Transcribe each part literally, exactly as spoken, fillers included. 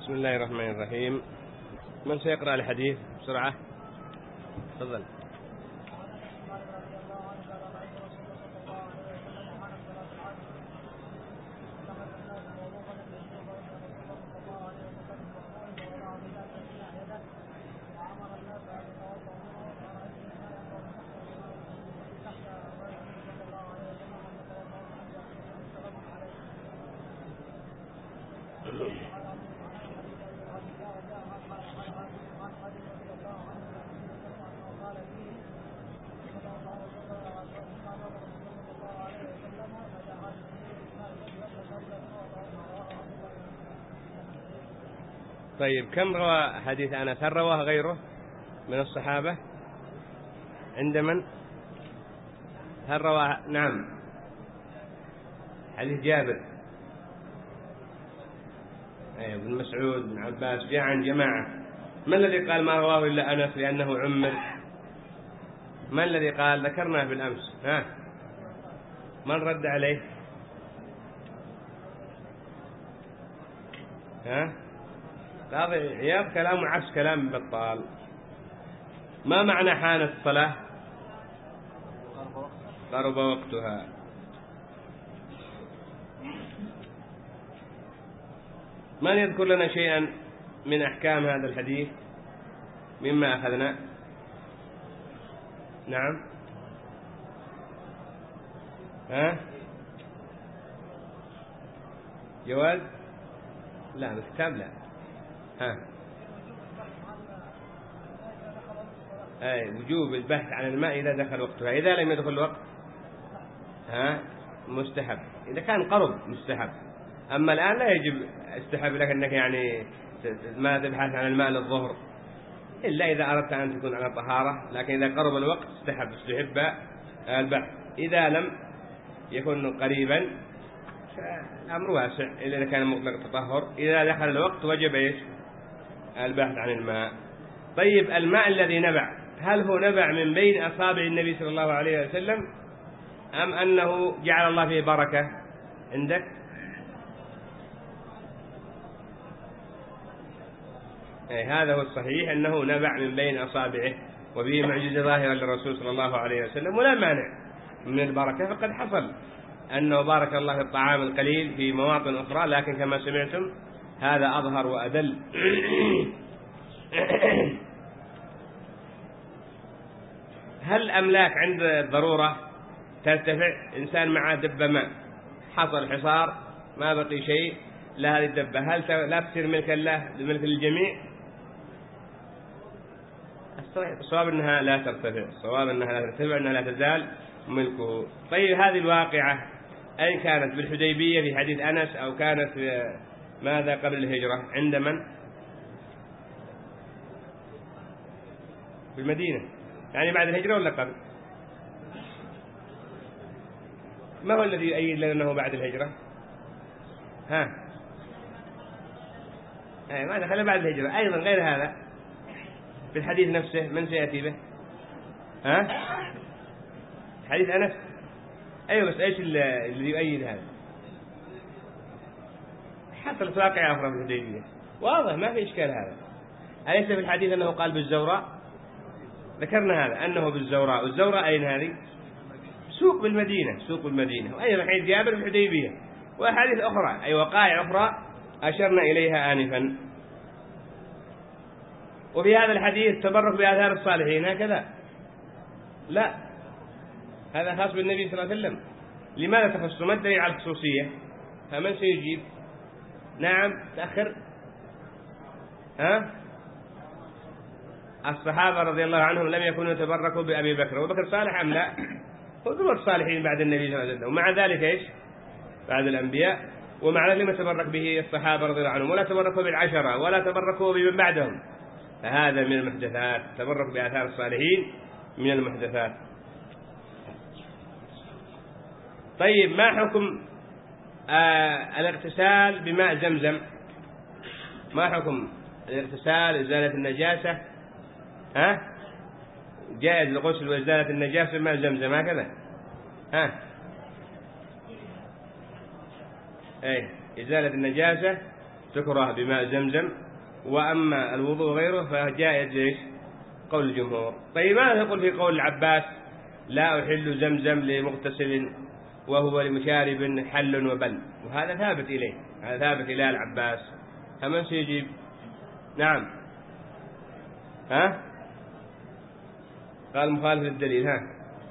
بسم الله الرحمن الرحيم. من سيقرأ الحديث بسرعة؟ تفضل. طيب، كم روى حديث أنس؟ هل رواه غيره من الصحابة؟ عند من؟ هل رواه؟ نعم، حديث جابر، أي ابن مسعود بن عباس، جاء عن جماعة. ما الذي قال ما رواه إلا أنس لأنه عمر؟ ما الذي قال؟ ذكرناه بالأمس. ها، من رد عليه؟ ها، قاضي عياض كلام عكس كلام بطال. ما معنى حانت الصلاة؟ قرب وقتها. من يذكر لنا شيئا من أحكام هذا الحديث مما أخذنا؟ نعم. ها، جواز؟ لا، بالكتاب لا. ها، أي وجوب البحث عن الماء إذا دخل وقتها. إذا لم يدخل الوقت ها مستحب. إذا كان قرب مستحب. أما الآن لا يجب استحب لك أنك يعني ما تبحث عن الماء للظهر إلا إذا أردت أن تكون على طهارة، لكن إذا قرب الوقت استحب استحب البحث. إذا لم يكن قريبا فالأمر واسع، إلا إذا كان مطلق التطهر. إذا دخل الوقت وجب إيش؟ البحث عن الماء. طيب، الماء الذي نبع هل هو نبع من بين أصابع النبي صلى الله عليه وسلم أم أنه جعل الله فيه بركة عندك؟ إيه، هذا هو الصحيح، أنه نبع من بين أصابعه، وفيه معجزة ظاهرة للرسول صلى الله عليه وسلم، ولا مانع من البركة، فقد حصل أنه بارك الله في الطعام القليل في مواطن أخرى، لكن كما سمعتم هذا أظهر وأدل. هل الأملاك عند الضرورة ترتفع؟ إنسان معه دبة ماء، حصل حصار ما بقي شيء لهذه الدبة، هل لا تصير ملكا له لملك الجميع؟ الصواب أنها لا ترتفع، الصواب أنها لا ترتفع، أنها لا تزال ملكه. طيب، هذه الواقعة أين كانت؟ بالحديبية في حديث أنس، أو كانت في ماذا قبل الهجرة؟ عند من؟ في المدينة، يعني بعد الهجرة ولا قبل؟ ما هو الذي يؤيد لنا أنه بعد الهجرة؟ ها، أي ما دخل بعد الهجرة. أيضا غير هذا في الحديث نفسه، من سيأتي به؟ ها، حديث أنس. أيوة، بس إيش اللي يؤيد هذا؟ حصلت واقعة أخرى في الحديبية، واضح ما في إشكال. هذا أليس في الحديث أنه قال بالزوراء؟ ذكرنا هذا أنه بالزوراء. والزوراء أين هذه؟ سوق بالمدينة، سوق بالمدينة. وأيضا حديث جابر في الحديبية، وأحاديث أخرى، أي وقائع أخرى أشرنا إليها آنفا. وفي هذا الحديث تبرك بآثار الصالحين هكذا؟ لا، هذا خاص بالنبي صلى الله عليه وسلم. لماذا تخص؟ ما الدليل على الخصوصية؟ فمن سيجيب؟ نعم، تأخر. ها، الصحابة رضي الله عنهم لم يكونوا يتبركوا بأبي بكر. وبكر صالح أم لا؟ هو الصالحين بعد النبي صلى الله عليه وسلم، ومع ذلك إيش؟ بعد الأنبياء. ومع ذلك لم يتبرك به الصحابة رضي الله عنهم، ولا تبركوا بالعشرة، ولا تبركوا بمن بعدهم. فهذا من المحدثات، تبرك بآثار الصالحين من المحدثات. طيب، ما حكم آه الاغتسال بماء زمزم؟ ما حكم الاغتسال إزالة النجاسة؟ ها، جائز الغسل وإزالة النجاسة بماء زمزم هكذا؟ ها، أي إزالة النجاسة تكره بماء زمزم، وأما الوضوء غيره فجائز إيش؟ قول الجمهور. طيب ماذا يقول في قول العباس لا أحل زمزم لمغتسل وهو لمشارب حل وبل؟ وهذا ثابت إليه، هذا ثابت إلى العباس، فمن سيجيب؟ نعم، ها؟ قال مخالف للدليل، ها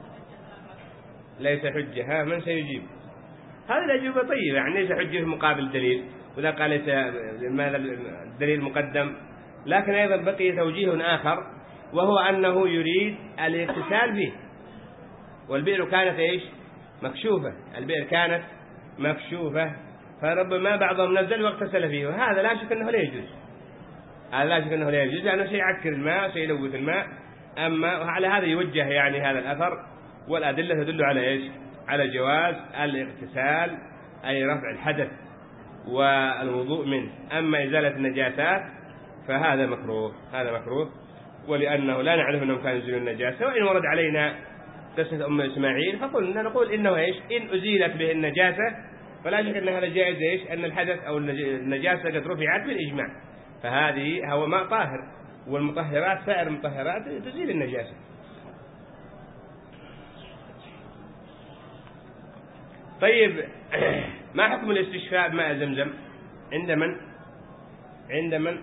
ليس حجة، ها من سيجيب؟ هذه الأجوبة طيبة، يعني ليس حجة في مقابل الدليل، وذا قال ليس ماذا الدليل مقدم. لكن أيضا بقي توجيه آخر، وهو أنه يريد الاغتسال فيه، والبئر كانت إيش؟ مكشوفة، البئر كانت مكشوفة، فربما بعضهم نزل واغتسل فيه، وهذا لا شك أنه لا يجوز، هذا لا شك أنه لا يجوز، لأنه سيعكر الماء سيلوث الماء. أما وعلى هذا يوجه يعني هذا الأثر، والأدلة تدل على إيش؟ على جواز الاغتسال، أي رفع الحدث والوضوء منه. أما إزالة النجاسات فهذا مكروه، هذا مكروه، ولأنه لا نعرف أنهم كانوا يزيلون النجاسة. وإن ورد علينا قصة أم إسماعيل فقلنا نقول إنه إيش؟ إن أزيلت به النجاسة فلا شك أن هذا جائز إيش؟ أن الحدث أو النجاسة قد رفعت بالإجماع، فهذه هو ماء طاهر، والمطهرات سائر المطهرات تزيل النجاسة. طيب ما حكم الاستشفاء بماء زمزم؟ عند من؟ عند من؟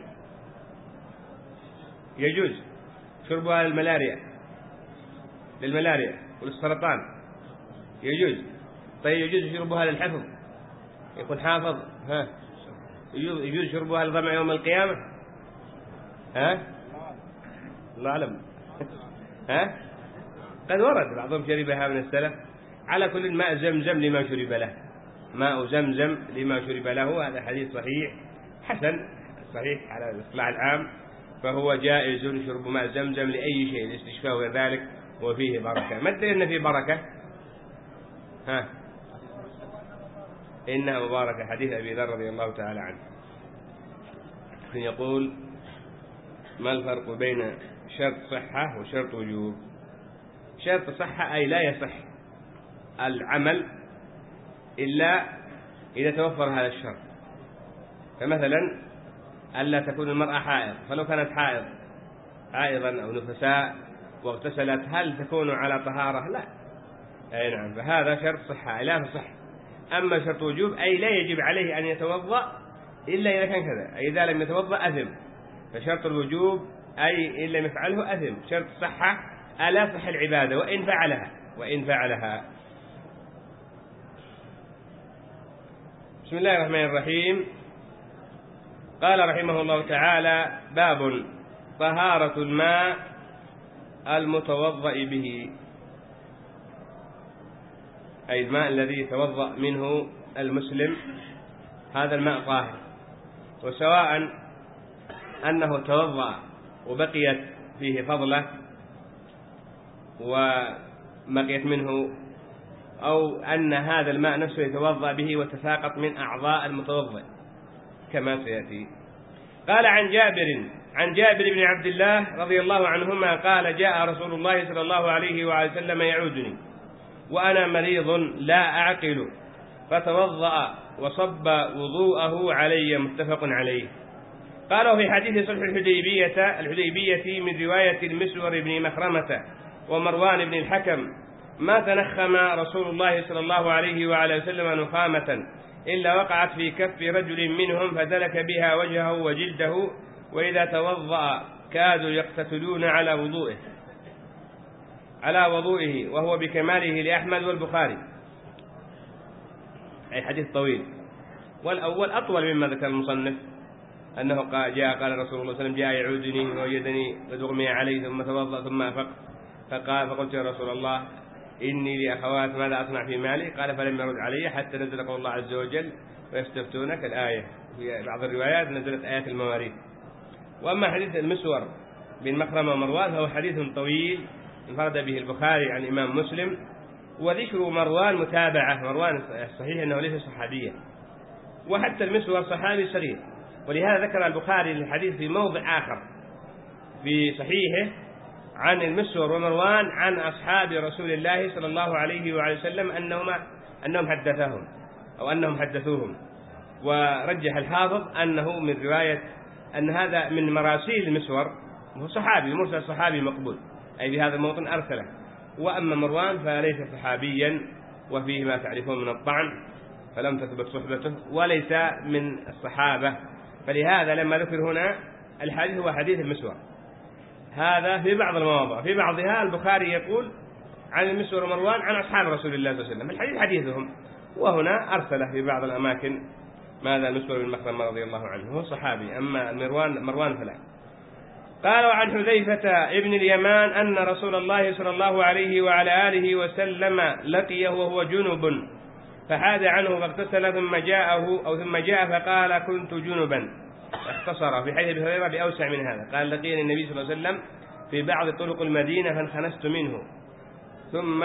يجوز شربها للملاريا، للملاريا وللسرطان يجوز. طيب يجوز شربها للحفظ، يكون حافظ، ها يجوز شربها لضمع يوم القيامة، ها الله أعلم ها قد ورد بعضهم شربها من السلف. على كل ماء زمزم لما شرب له، ماء زمزم لما شرب له، هذا حديث صحيح حسن صحيح على الإصلاح العام، فهو جائز شرب ماء زمزم لأي شيء، الاستشفاء وذلك، وفيه بركة. ما الدليل أن فيه بركة؟ ها إنها مباركة، حديث أبي ذر رضي الله تعالى عنه يقول ما الفرق بين شرط صحة وشرط وجوب؟ شرط صحة أي لا يصح العمل إلا إذا توفر هذا الشرط. فمثلا ألا تكون المرأة حائض، فلو كانت حائض حائضا أو نفساء واغتسلت هل تكون على طهارة؟ لا، أي نعم، فهذا شرط صحة لا تصح. أما شرط وجوب أي لا يجب عليه أن يتوضأ إلا إذا كان كذا، أي إذا لم يتوضأ أثم. فشرط الوجوب أي إن لم يفعله أثم. شرط الصحة ألا تصح العبادة وإن فعلها، وإن فعلها. بسم الله الرحمن الرحيم. قال رحمه الله تعالى باب طهارة الماء المتوضأ به، أي الماء الذي يتوضأ منه المسلم، هذا الماء طاهر، وسواء أنه توضأ وبقيت فيه فضلة وبقيت منه، أو أن هذا الماء نفسه يتوضأ به وتساقط من أعضاء المتوضئ كما سيأتي. قال عن جابر عن جابر بن عبد الله رضي الله عنهما قال جاء رسول الله صلى الله عليه وآله وسلم يعودني وأنا مريض لا أعقل، فتوضأ وصب وضوءه علي، متفق عليه. قالوا في حديث صلح الحديبية الحديبية من رواية المسور بن مخرمة ومروان بن الحكم ما تنخم رسول الله صلى الله عليه وآله وسلم نخامة إلا وقعت في كف رجل منهم فدلك بها وجهه وجلده، وإذا توضأ كادوا يقتتلون على وضوئه على وضوئه وهو بكماله لأحمد والبخاري، أي حديث طويل. والأول أطول مما ذكر المصنف، أنه قال جاء قال رسول الله صلى الله عليه وسلم جاء يعودني ووجدني قد أغمي عليه ثم توضأ ثم أفق، فقال فقلت يا رسول الله إني لأخوات ماذا أصنع في مالي؟ قال فلم يرد علي حتى نزل قول الله عز وجل ويستفتونك الآية. في بعض الروايات نزلت آيات المواريث. وأما حديث المسور بن مخرمة ومروان فهو حديث طويل انفرد به البخاري عن الإمام مسلم، وذكر مروان متابعة، مروان الصحيح أنه ليس صحابيا، وحتى المسور صحابي صغير، ولهذا ذكر البخاري الحديث في موضع آخر في صحيحه عن المسور ومروان عن أصحاب رسول الله صلى الله عليه وآله وسلم أنهم أنهم حدثهم أو أنهم حدثوهم. ورجح الحافظ أنه من رواية أن هذا من مراسيل المسور، وهو صحابي، مرسل صحابي مقبول، أي بهذا الموطن أرسله. وأما مروان فليس صحابيا، وفيه ما تعرفون من الطعن، فلم تثبت صحبته، وليس من الصحابة. فلهذا لما ذكر هنا الحديث هو حديث المسور، هذا في بعض المواضع، في بعضها البخاري يقول عن المسور ومروان عن أصحاب رسول الله صلى الله عليه وسلم، الحديث حديثهم، وهنا أرسله في بعض الأماكن ماذا المسور بن مخرمة رضي الله عنه، هو صحابي، أما مروان مروان فلا. قال وعن حذيفة ابن اليمان أن رسول الله صلى الله عليه وعلى آله وسلم لقيه وهو جنب فحاد عنه فاغتسل ثم جاءه أو ثم جاء فقال كنت جنبا، اختصر في حديث أبي هريرة بأوسع من هذا، قال لقيني النبي صلى الله عليه وسلم في بعض طرق المدينة فانخنست منه ثم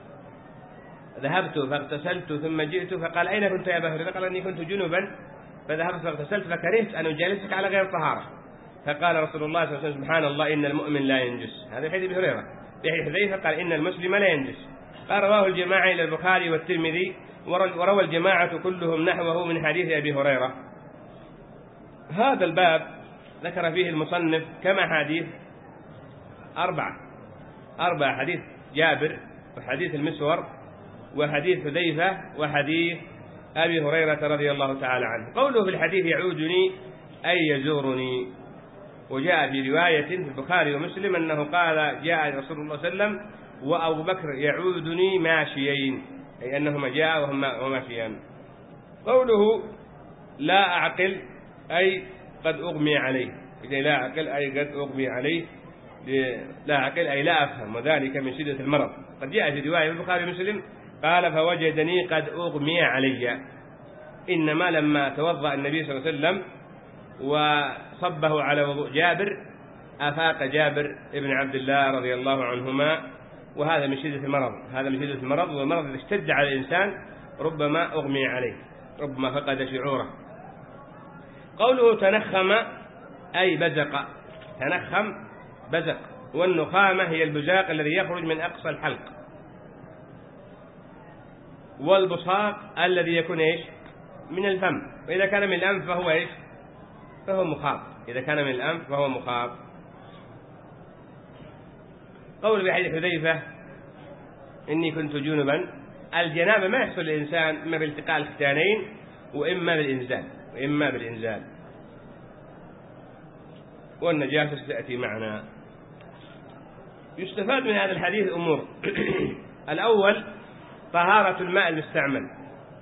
ذهبت فاغتسلت ثم جئت فقال أين كنت يا أبا هريرة؟ قال إني كنت جنبا فذهبت فاغتسلت فكرهت أن أجالسك على غير طهارة، فقال رسول الله صلى الله عليه وسلم سبحان الله إن المؤمن لا ينجس. هذا حديث أبي هريرة. في حديث حذيفة قال إن المسلم لا ينجس، قال رواه الجماعة إلى البخاري والترمذي، وروى الجماعة كلهم نحوه من حديث أبي هريرة. هذا الباب ذكر فيه المصنف كما حديث أربعة أربع حديث جابر وحديث المسور وحديث حذيفة وحديث أبي هريرة رضي الله تعالى عنه. قوله في الحديث يعودني أي يزورني، وجاء في رواية في البخاري ومسلم أنه قال جاء رسول الله صلى الله عليه وسلم وأبو بكر يعودني ماشيين، أي أنهما جاء وهما ماشيان. قوله لا أعقل أي قد أغمي عليه، إذا لا أعقل أي قد أغمي عليه، لا أعقل أي لا أفهم، وذلك من شدة المرض. قد جاء في رواية في البخاري ومسلم قال فوجدني قد أغمي علي، إنما لما توضأ النبي صلى الله عليه وسلم وصبه على وضوء جابر أفاق جابر ابن عبد الله رضي الله عنهما، وهذا من شدة المرض، هذا من شدة المرض، والمرض إذا اشتد على الإنسان ربما أغمي عليه، ربما فقد شعوره. قوله تنخم أي بزق، تنخم بزق، والنخامة هي البزاق الذي يخرج من أقصى الحلق، والبصاق الذي يكون إيش من الفم، وإذا كان من الأنف فهو إيش فهو مخاط، إذا كان من الأنف فهو مخاط. قول بحديث حذيفة إني كنت جنبا، الجنابة ما يحصل الإنسان إما بالتقاء الختانين وإما بالإنزال وإما بالإنزال والنجاسة ستأتي معنا. يستفاد من هذا الحديث أمور. الأول طهارة الماء المستعمل،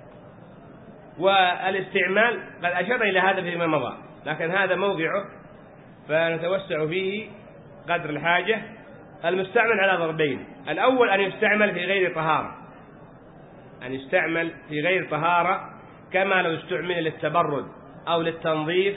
والاستعمال قد أشار إلى هذا فيما مضى، لكن هذا موضعه فنتوسع فيه قدر الحاجة. المستعمل على ضربين، الأول أن يستعمل في غير طهارة، أن يستعمل في غير طهارة كما لو استعمل للتبرد أو للتنظيف،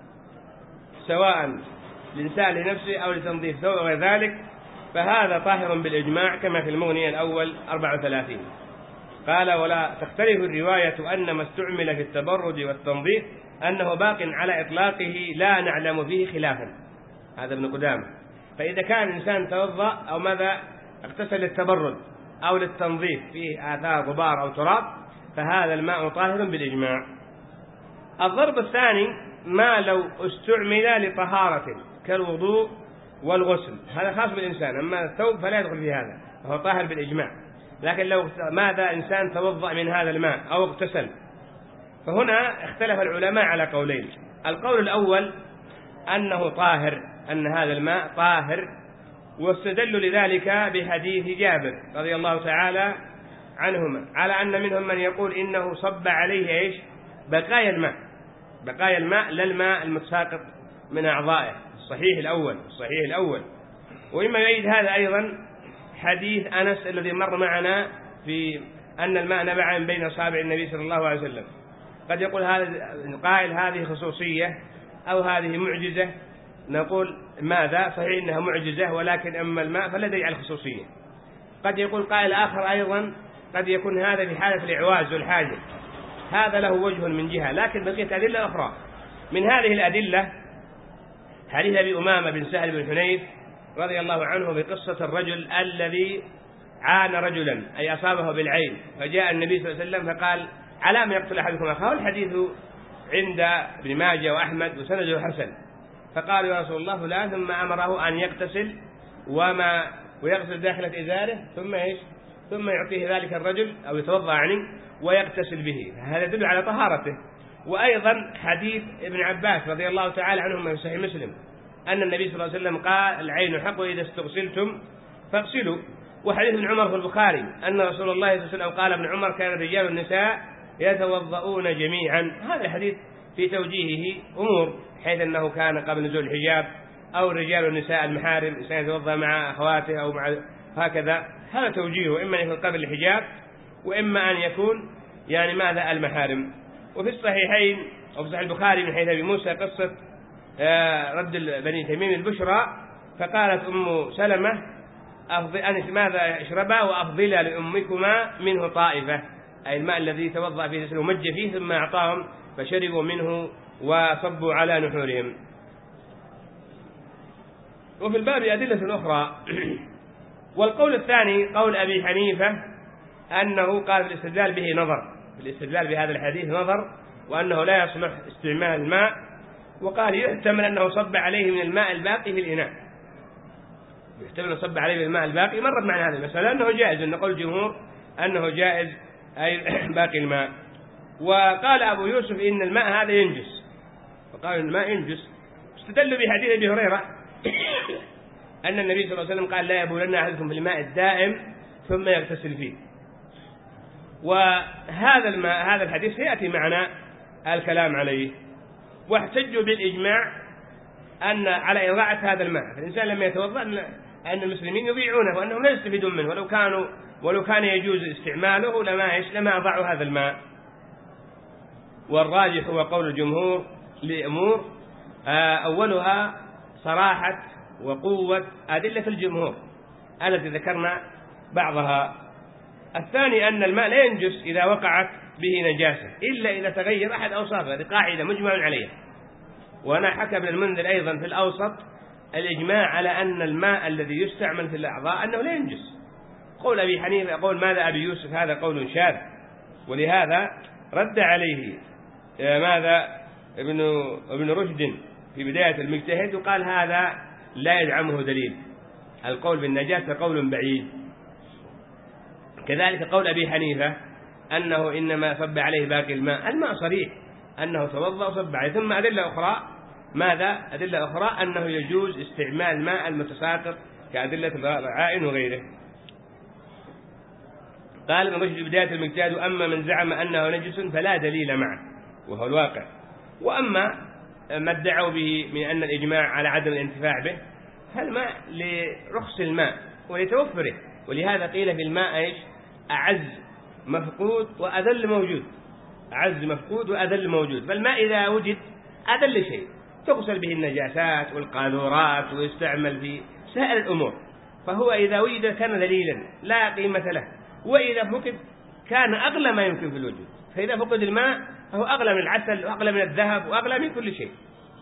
سواء الإنسان لنفسه أو لتنظيف ثوب وغير ذلك، فهذا طاهر بالإجماع كما في المغني الأول أربعة وثلاثين. قال ولا تختلف الرواية أن ما استعمل في التبرد والتنظيف أنه باق على إطلاقه لا نعلم فيه خلافا، هذا ابن قدامة. فإذا كان الإنسان توضأ أو ماذا اغتسل للتبرد أو للتنظيف فيه آثار غبار أو تراب فهذا الماء طاهر بالإجماع. الضرب الثاني ما لو استعمل لطهارة كالوضوء والغسل، هذا خاص بالإنسان، أما الثوب فلا يدخل في هذا فهو طاهر بالإجماع. لكن لو ماذا إنسان توضأ من هذا الماء أو اغتسل، فهنا اختلف العلماء على قولين. القول الأول أنه طاهر، أن هذا الماء طاهر، واستدلوا لذلك بحديث جابر رضي الله تعالى عنهما على أن منهم من يقول إنه صب عليه إيش بقايا الماء، بقايا الماء لا الماء المتساقط من أعضائه، الصحيح الأول الصحيح الأول. وإما يؤيد هذا أيضا حديث أنس الذي مر معنا في أن الماء نبع من بين أصابع النبي صلى الله عليه وسلم. قد يقول هذا قائل هذه خصوصية أو هذه معجزة، نقول ماذا صحيح إنها معجزة، ولكن أما الماء فلا يدل على الخصوصية. قد يقول قائل آخر أيضا قد يكون هذا في حالة الإعواز والحاجة، هذا له وجه من جهة، لكن بقيت أدلة أخرى. من هذه الأدلة حديث أبي أمامة بن سهل بن حنيف رضي الله عنه بقصة الرجل الذي عان رجلا أي أصابه بالعين، فجاء النبي صلى الله عليه وسلم فقال على ما يقتل أحدكم أخاه، الحديث عند ابن ماجه وأحمد وسنده حسن، فقالوا يا رسول الله فلان، ثم أمره أن يغتسل وما ويغسل داخلة إزاره ثم إيش ثم يعطيه ذلك الرجل أو يتوضأ يعني ويغتسل به، هذا يدل على طهارته. وأيضا حديث ابن عباس رضي الله تعالى عنهما في صحيح مسلم أن النبي صلى الله عليه وسلم قال العين حق إذا استغسلتم فاغسلوا. وحديث ابن عمر في البخاري أن رسول الله صلى الله عليه وسلم قال ابن عمر كان الرجال والنساء يتوضؤون جميعا. هذا الحديث في توجيهه أمور، حيث أنه كان قبل نزول الحجاب، أو الرجال والنساء المحارم الإنسان يتوضأ مع أخواته أو مع هكذا، هذا توجيهه إما أن يكون قبل الحجاب وإما أن يكون يعني ماذا المحارم. وفي الصحيحين أو في صحيح البخاري من حديث أبي موسى قصة رد بني تميم البشرى، فقالت أم سلمة أن ماذا اشربا وأفضلا لأمكما منه طائفة، أي الماء الذي توضأ فيه ومج فيه، ثم أعطاهم فشربوا منه وصبوا على نحورهم. وفي الباب أدلة أخرى. والقول الثاني قول أبي حنيفة أنه قال في الاستدلال به نظر، في الاستدلال بهذا الحديث نظر، وأنه لا يصلح استعمال الماء، وقال يحتمل أنه صب عليه من الماء الباقي في الإناء، يحتمل أن صب عليه من الماء الباقي. مرت معنا هذه المسألة أنه جائز، أن نقول الجمهور أنه جائز أي باقي الماء. وقال أبو يوسف إن الماء هذا ينجس، وقال إن الماء ينجس، استدلوا بحديث أبي هريرة أن النبي صلى الله عليه وسلم قال لا يبولن أحدكم في الماء الدائم ثم يغتسل فيه. وهذا الماء هذا الحديث سيأتي معنا الكلام عليه. واحتجوا بالإجماع أن على إضاعة هذا الماء، فالإنسان لما يتوضأ أن المسلمين يضيعونه وأنهم لا يستفيدون منه، ولو كانوا ولو كان يجوز استعماله لما إيش لما أضاعوا هذا الماء. والراجح هو قول الجمهور لأمور، أولها صراحة وقوة أدلة الجمهور التي ذكرنا بعضها. الثاني أن الماء لا ينجس إذا وقعت به نجاسة إلا إذا تغير أحد أوصافه، هذه قاعدة مجمع عليها. وأنا حكى ابن المنذر أيضا في الأوسط الإجماع على أن الماء الذي يستعمل في الأعضاء أنه لا ينجس. قول أبي حنيفة يقول ماذا أبي يوسف هذا قول شاذ، ولهذا رد عليه ماذا ابن ابن رشد في بداية المجتهد، وقال هذا لا يدعمه دليل، القول بالنجاسة قول بعيد. كذلك قول أبي حنيفة أنه إنما صب عليه باقي الماء، الماء صريح أنه توضأ وصب عليه. ثم أدلة أخرى، ماذا أدلة أخرى أنه يجوز استعمال ماء المتساقط كأدلة العائن وغيره. قال ابن رشد بداية المجتهد أما من زعم أنه نجس فلا دليل معه وهو الواقع، وأما ما ادعوا به من أن الإجماع على عدم الانتفاع به، فالماء لرخص الماء ولتوفره، ولهذا قيل في الماء إيش أعز مفقود وأذل موجود، أعز مفقود وأذل موجود. فالماء إذا وجد أذل شيء تغسل به النجاسات والقاذورات ويستعمل في سائر الأمور، فهو إذا وجد كان دليلا لا قيمة له، وإذا فقد كان أغلى ما يمكن في الوجود. فإذا فقد الماء فهو أغلى من العسل وأغلى من الذهب وأغلى من كل شيء.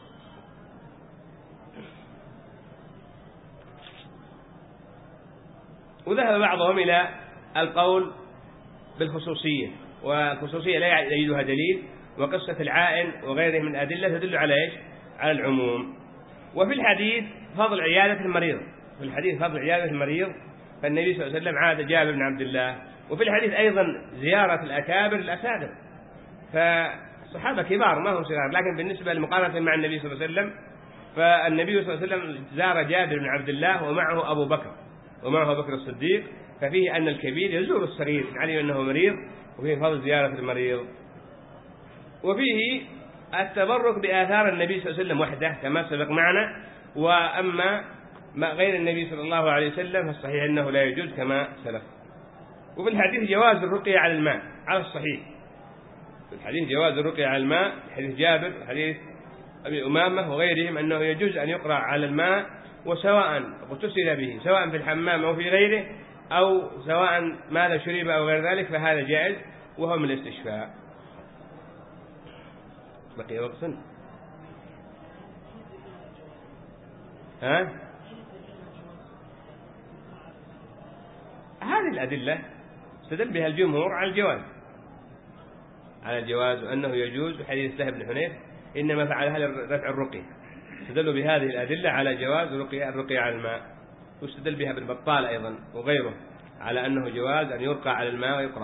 وذهب بعضهم إلى القول بالخصوصية، والخصوصية لا يجدها دليل، وقصة العائن وغيره من أدلة تدل على إيش على العموم. وفي الحديث فضل عيادة المريض، في الحديث فضل عيادة المريض، فالنبي صلى الله عليه وسلم عاد جابر بن عبد الله. وفي الحديث أيضا زيارة الأكابر الأساتذة، فالصحابة كبار ما هم صغار، لكن بالنسبة لمقارنة مع النبي صلى الله عليه وسلم، فالنبي صلى الله عليه وسلم زار جابر بن عبد الله ومعه أبو بكر ومعه أبو بكر الصديق، ففيه أن الكبير يزور الصغير عليه أنه مريض، وفيه فضل زيارة المريض. وفيه التبرك بآثار النبي صلى الله عليه وسلم وحده كما سبق معنا، وأما ما غير النبي صلى الله عليه وسلم فالصحيح أنه لا يجوز كما سلف. وفي الحديث جواز الرقية على الماء على الصحيح، في الحديث جواز الرقية على الماء، حديث جابر حديث أبي أمامة وغيرهم أنه يجوز أن يقرأ على الماء، وسواء اغتسل به سواء في الحمام أو في غيره، أو سواء ماذا شرب أو غير ذلك، فهذا جائز وهو من الاستشفاء. بقي وقت ها هذه الأدلة استدل بها الجمهور على الجواز، على الجواز وأنه يجوز. حديث سهل بن حنيف إنما فعلها لرفع الرقية، استدلوا بهذه الأدلة على جواز الرقية الرقية على الماء، واستدل بها بالبطال أيضا وغيره على أنه جواز أن يرقى على الماء ويقرأ.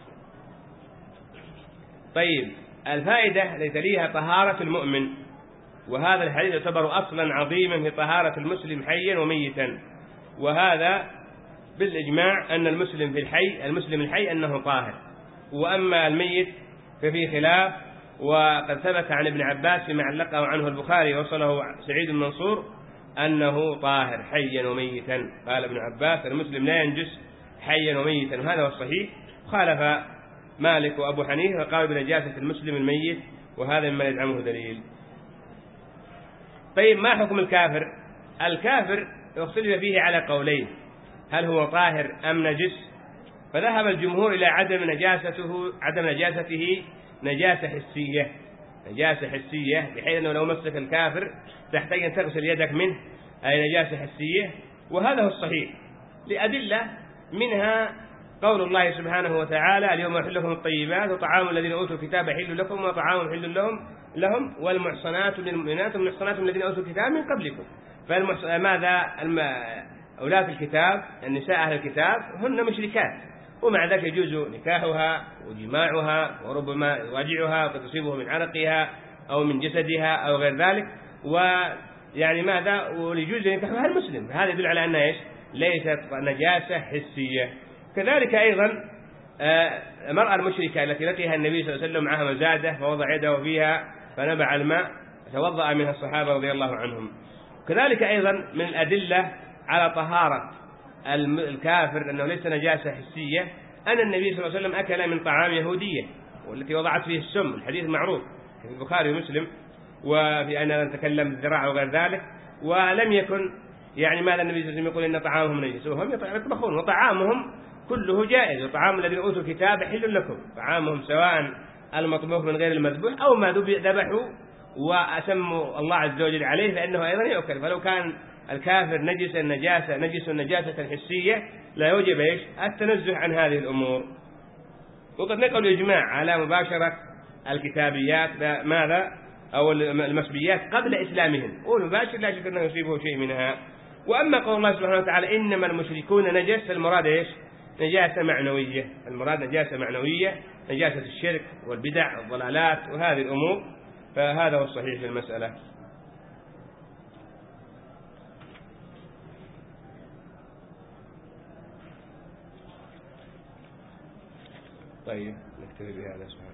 طيب الفائدة التي تليها طهارة المؤمن، وهذا الحديث يعتبر أصلا عظيما في طهارة المسلم حيا وميتا، وهذا بالإجماع أن المسلم في الحي المسلم الحي أنه طاهر، وأما الميت ففي خلاف. وقد ثبت عن ابن عباس فيما علقه عنه البخاري وصله سعيد بن منصور أنه طاهر حيا وميتا. قال ابن عباس المسلم لا ينجس حيا وميتا، وهذا هو الصحيح. خالف مالك وأبو حنيفة وقال بنجاسة المسلم الميت، وهذا مما يدعمه دليل. طيب ما حكم الكافر؟ الكافر اختلف فيه على قولين، هل هو طاهر أم نجس؟ فذهب الجمهور إلى عدم نجاسته عدم نجاسته نجاسة حسية نجاسة حسية بحيث أنه لو مسك الكافر تحتاج أن تغسل يدك منه، أي نجاسة حسية. وهذا هو الصحيح لأدلة، منها قول الله سبحانه وتعالى اليوم أحل لكم الطيبات وطعام الذين أوتوا الكتاب حل لكم وطعام حل لهم لهم والمحصنات من المؤمنات والمحصنات من الذين أوتوا الكتاب من قبلكم. فماذا أولاد الكتاب النساء أهل الكتاب هن مشركات، ومع ذلك يجوز نكاحها وجماعها، وربما يواجعها وقد تصيبه من عرقها أو من جسدها أو غير ذلك، ويعني ماذا ويجوز نكاحها المسلم. هذا يدل على أنها إيش؟ ليست نجاسة حسية. كذلك أيضا المرأة المشركة التي لقيها النبي صلى الله عليه وسلم معها مزادة فوضع يده فيها فنبع الماء توضأ منها الصحابة رضي الله عنهم. كذلك أيضا من الأدلة على طهارة الكافر أنه ليس نجاسة حسية أن النبي صلى الله عليه وسلم أكل من طعام يهودية والتي وضعت فيه السم، الحديث معروف في البخاري ومسلم، وفي أن نتكلم الذراع وغير ذلك، ولم يكن يعني ماذا النبي صلى الله عليه وسلم يقول إن طعامهم نجس وهم يطبخون، وطعامهم كله جائز، وطعام الذين أوتوا الكتاب حل لكم، طعامهم سواء المطبوخ من غير المذبوح أو ما ذبحوا وأسموا الله عز وجل عليه فإنه أيضا يؤكل. فلو كان الكافر نجس النجاسة نجس النجاسة الحسية لا يوجب إيش؟ التنزه عن هذه الأمور. وقد نقل الإجماع على مباشرة الكتابيات ماذا أو المسبيات قبل إسلامهم، والمباشر لا شك أنه يصيبه شيء منها. وأما قول الله سبحانه وتعالى إنما المشركون نجس، المراد إيش؟ نجاسة معنوية، المراد نجاسة معنوية، نجاسة الشرك والبدع والضلالات وهذه الأمور. فهذا هو الصحيح في المسألة. طيب نكتفي بهذا. سبحانه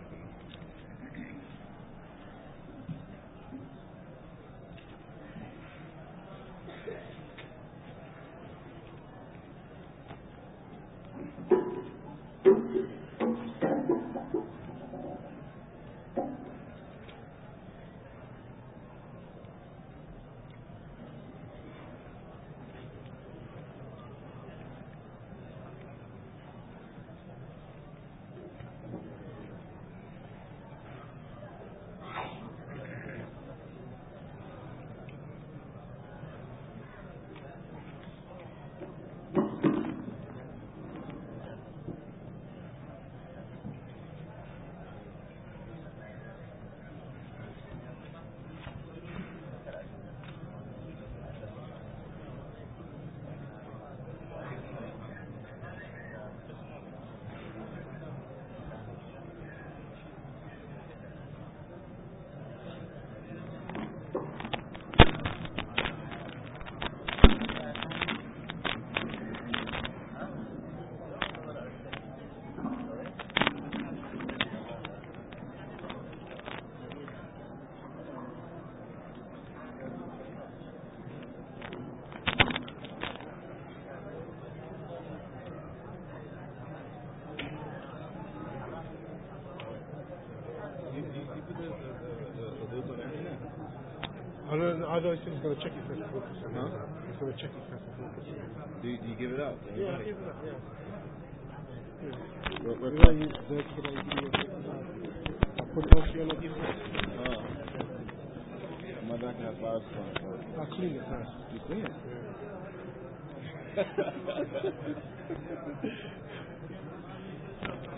Although he's going to check it first before focus. Huh? He's going to check it first before focus. Do you, do you give it up? Yeah, I give it up, yeah. yeah. We're, we're Well, you, the kid I give you I put it off here and I give it up. Oh. My back has five spots. I'll clean it first. You clean it? Yeah.